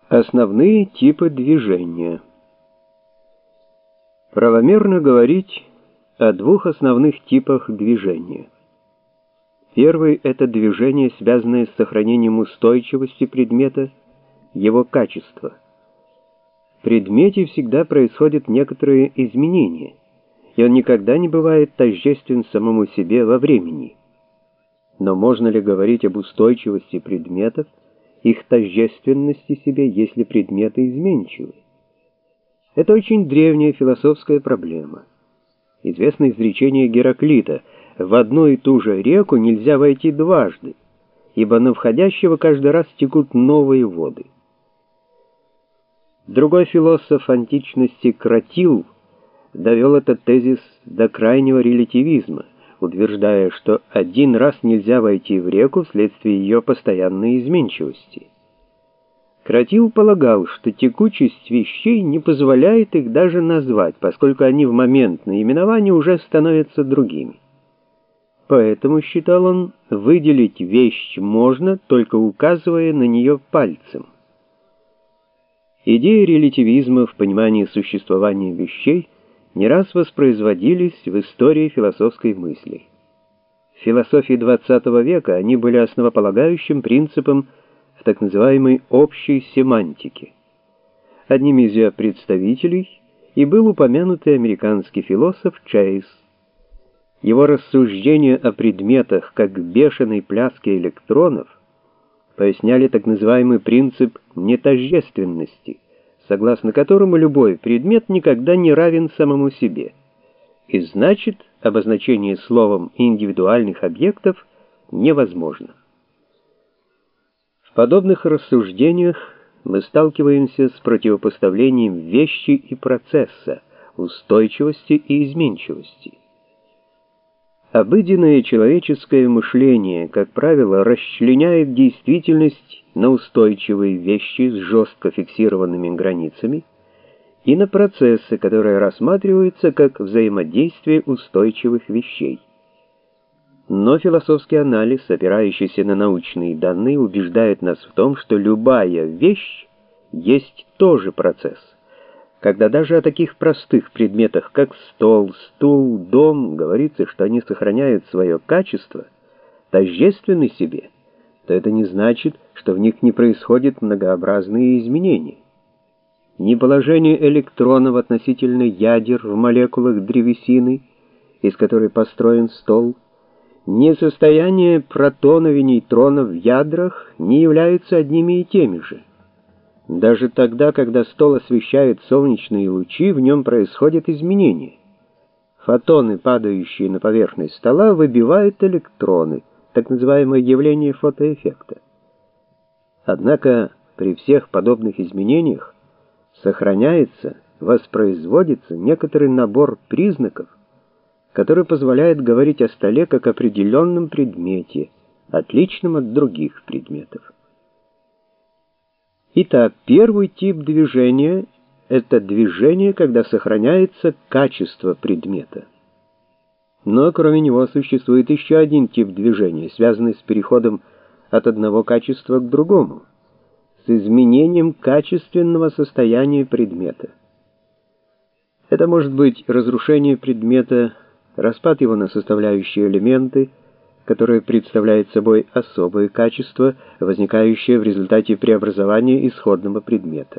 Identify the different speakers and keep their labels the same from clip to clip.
Speaker 1: Основные типы движения. Правомерно говорить о двух основных типах движения. Первый — это движение, связанное с сохранением устойчивости предмета, его качества. В предмете всегда происходят некоторые изменения, и он никогда не бывает тождествен самому себе во времени. Но можно ли говорить об устойчивости предметов, их тождественности себе, если предметы изменчивы? Это очень древняя философская проблема. Известно изречение Гераклита: «В одну и ту же реку нельзя войти дважды, ибо на входящего каждый раз текут новые воды». Другой философ античности Кратил довел этот тезис до крайнего релятивизма, утверждая, что один раз нельзя войти в реку вследствие ее постоянной изменчивости. Кратил полагал, что текучесть вещей не позволяет их даже назвать, поскольку они в момент наименования уже становятся другими. Поэтому, считал он, выделить вещь можно, только указывая на нее пальцем. Идеи релятивизма в понимании существования вещей не раз воспроизводились в истории философской мысли. В философии XX века они были основополагающим принципом в так называемой общей семантике. Одним из ее представителей и был упомянутый американский философ Чейз. Его рассуждения о предметах как бешеной пляске электронов поясняли так называемый принцип нетождественности, согласно которому любой предмет никогда не равен самому себе, и значит, обозначение словом индивидуальных объектов невозможно. В подобных рассуждениях мы сталкиваемся с противопоставлением вещи и процесса, устойчивости и изменчивости. Обыденное человеческое мышление, как правило, расчленяет действительность на устойчивые вещи с жестко фиксированными границами и на процессы, которые рассматриваются как взаимодействие устойчивых вещей. Но философский анализ, опирающийся на научные данные, убеждает нас в том, что любая вещь есть тоже процесс, когда даже о таких простых предметах, как стол, стул, дом, говорится, что они сохраняют свое качество, тождественны себе, то это не значит, что в них не происходят многообразные изменения. Ни положение электронов относительно ядер в молекулах древесины, из которой построен стол, ни состояние протонов и нейтронов в ядрах не являются одними и теми же. Даже тогда, когда стол освещает солнечные лучи, в нем происходят изменения. Фотоны, падающие на поверхность стола, выбивают электроны, так называемое явление фотоэффекта. Однако при всех подобных изменениях сохраняется, воспроизводится некоторый набор признаков, который позволяет говорить о столе как определенном предмете, отличном от других предметов. Итак, первый тип движения — это движение, когда сохраняется качество предмета. Но кроме него существует еще один тип движения, связанный с переходом от одного качества к другому, с изменением качественного состояния предмета. Это может быть разрушение предмета, распад его на составляющие элементы, которое представляет собой особое качество, возникающее в результате преобразования исходного предмета.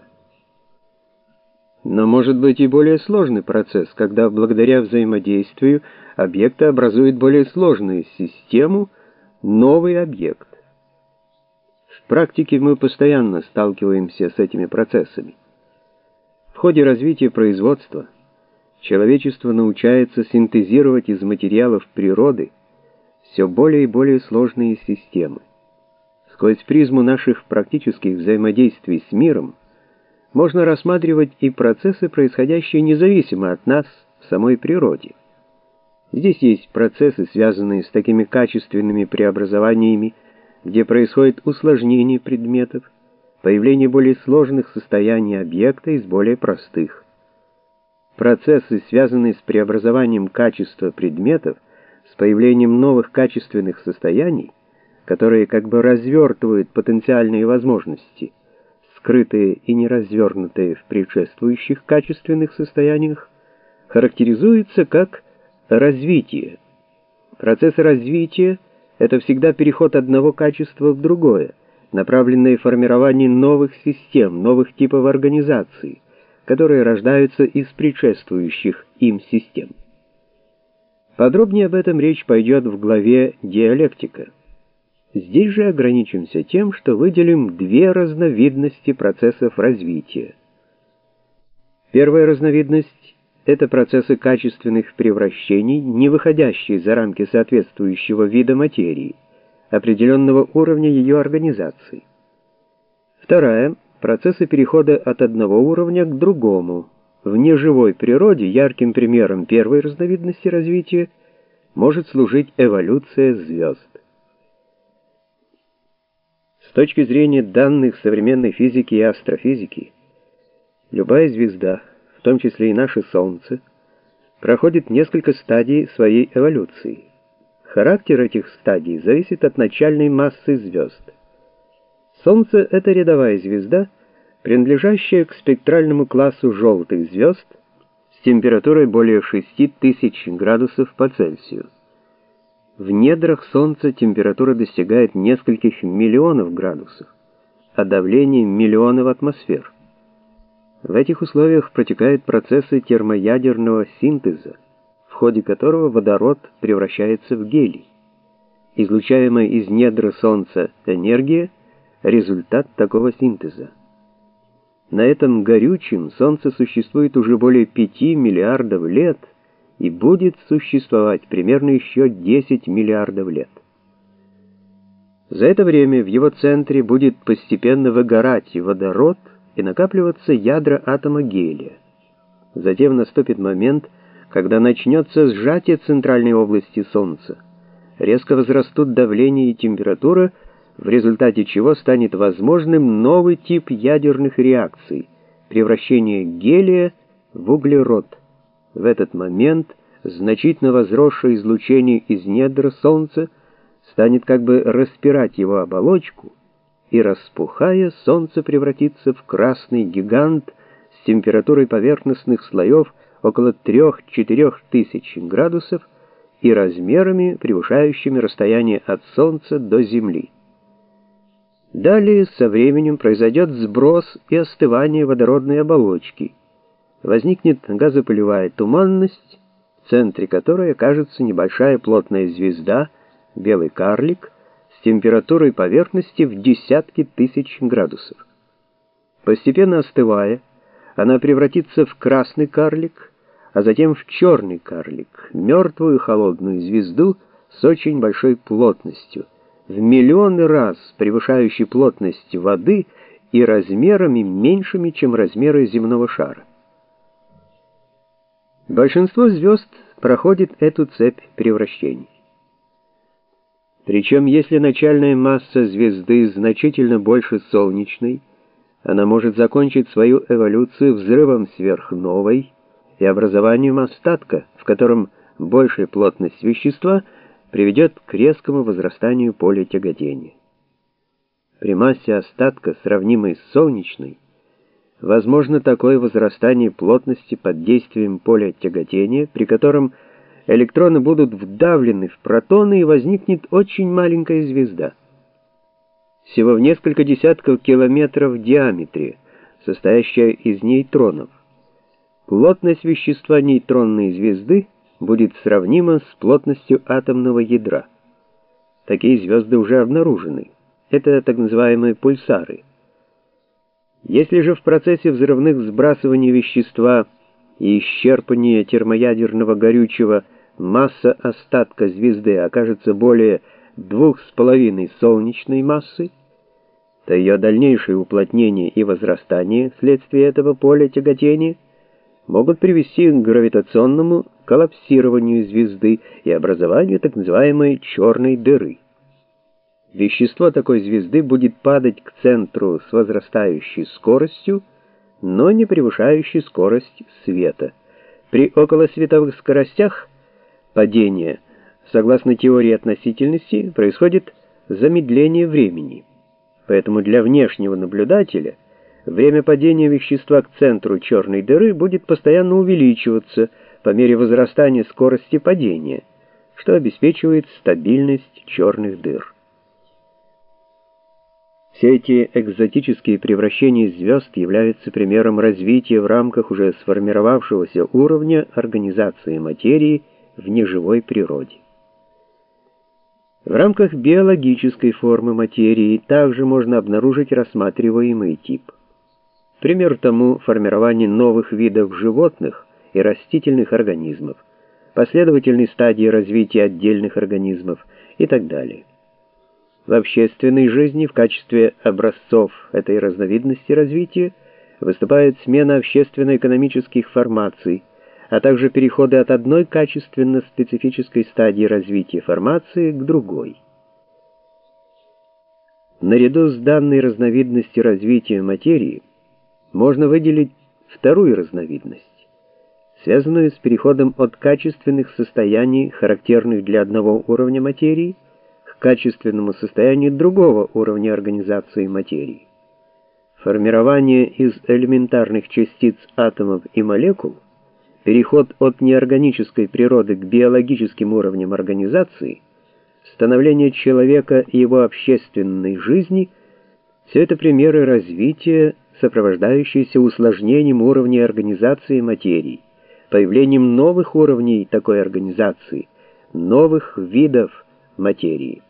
Speaker 1: Но может быть и более сложный процесс, когда благодаря взаимодействию объекты образуют более сложную систему, новый объект. В практике мы постоянно сталкиваемся с этими процессами. В ходе развития производства человечество научается синтезировать из материалов природы все более и более сложные системы. Сквозь призму наших практических взаимодействий с миром можно рассматривать и процессы, происходящие независимо от нас в самой природе. Здесь есть процессы, связанные с такими качественными преобразованиями, где происходит усложнение предметов, появление более сложных состояний объекта из более простых. Процессы, связанные с преобразованием качества предметов, с появлением новых качественных состояний, которые как бы развертывают потенциальные возможности, с скрытые и не развернутые в предшествующих качественных состояниях, характеризуется как развитие. Процесс развития — это всегда переход одного качества в другое, направленное формирование новых систем, новых типов организации, которые рождаются из предшествующих им систем. Подробнее об этом речь пойдет в главе «Диалектика». Здесь же ограничимся тем, что выделим две разновидности процессов развития. Первая разновидность — это процессы качественных превращений, не выходящие за рамки соответствующего вида материи, определенного уровня ее организации. Вторая — процессы перехода от одного уровня к другому. В неживой природе ярким примером первой разновидности развития может служить эволюция звезд. С точки зрения данных современной физики и астрофизики, любая звезда, в том числе и наше Солнце, проходит несколько стадий своей эволюции. Характер этих стадий зависит от начальной массы звезд. Солнце — это рядовая звезда, принадлежащая к спектральному классу желтых звезд с температурой более 6000 градусов по Цельсию. В недрах Солнца температура достигает нескольких миллионов градусов, а давление миллионов атмосфер. В этих условиях протекают процессы термоядерного синтеза, в ходе которого водород превращается в гелий. Излучаемая из недр Солнца энергия — результат такого синтеза. На этом горючем Солнце существует уже более 5 миллиардов лет и будет существовать примерно еще 10 миллиардов лет. За это время в его центре будет постепенно выгорать водород и накапливаться ядра атома гелия. Затем наступит момент, когда начнется сжатие центральной области Солнца, резко возрастут давление и температура, в результате чего станет возможным новый тип ядерных реакций — превращение гелия в углерод. В этот момент значительно возросшее излучение из недр Солнца станет как бы распирать его оболочку, и, распухая, Солнце превратится в красный гигант с температурой поверхностных слоев около 3-4 тысяч градусов и размерами, превышающими расстояние от Солнца до Земли. Далее со временем произойдет сброс и остывание водородной оболочки. Возникнет газопылевая туманность, в центре которой окажется небольшая плотная звезда, белый карлик, с температурой поверхности в десятки тысяч градусов. Постепенно остывая, она превратится в красный карлик, а затем в черный карлик, мертвую холодную звезду с очень большой плотностью, в миллионы раз превышающей плотность воды и размерами меньшими, чем размеры земного шара. Большинство звезд проходит эту цепь превращений. Причем, если начальная масса звезды значительно больше солнечной, она может закончить свою эволюцию взрывом сверхновой и образованием остатка, в котором большая плотность вещества приведет к резкому возрастанию поля тяготения. При массе остатка, сравнимой с солнечной, возможно такое возрастание плотности под действием поля тяготения, при котором электроны будут вдавлены в протоны и возникнет очень маленькая звезда. Всего в несколько десятков километров в диаметре, состоящая из нейтронов. Плотность вещества нейтронной звезды будет сравнима с плотностью атомного ядра. Такие звезды уже обнаружены. Это так называемые пульсары. Если же в процессе взрывных сбрасываний вещества и исчерпания термоядерного горючего масса остатка звезды окажется более 2,5 солнечной массы, то ее дальнейшее уплотнение и возрастание вследствие этого поля тяготения могут привести к гравитационному коллапсированию звезды и образованию так называемой черной дыры. Вещество такой звезды будет падать к центру с возрастающей скоростью, но не превышающей скорость света. При околосветовых скоростях падения, согласно теории относительности, происходит замедление времени. Поэтому для внешнего наблюдателя время падения вещества к центру черной дыры будет постоянно увеличиваться по мере возрастания скорости падения, что обеспечивает стабильность черных дыр. Все эти экзотические превращения звезд являются примером развития в рамках уже сформировавшегося уровня организации материи в неживой природе. В рамках биологической формы материи также можно обнаружить рассматриваемый тип. Пример тому формирование новых видов животных и растительных организмов, последовательные стадии развития отдельных организмов и так далее. В общественной жизни в качестве образцов этой разновидности развития выступает смена общественно-экономических формаций, а также переходы от одной качественно-специфической стадии развития формации к другой. Наряду с данной разновидностью развития материи можно выделить вторую разновидность, связанную с переходом от качественных состояний, характерных для одного уровня материи, к качественному состоянию другого уровня организации материи. Формирование из элементарных частиц атомов и молекул, переход от неорганической природы к биологическим уровням организации, становление человека и его общественной жизни – все это примеры развития, сопровождающиеся усложнением уровней организации материи, появлением новых уровней такой организации, новых видов материи.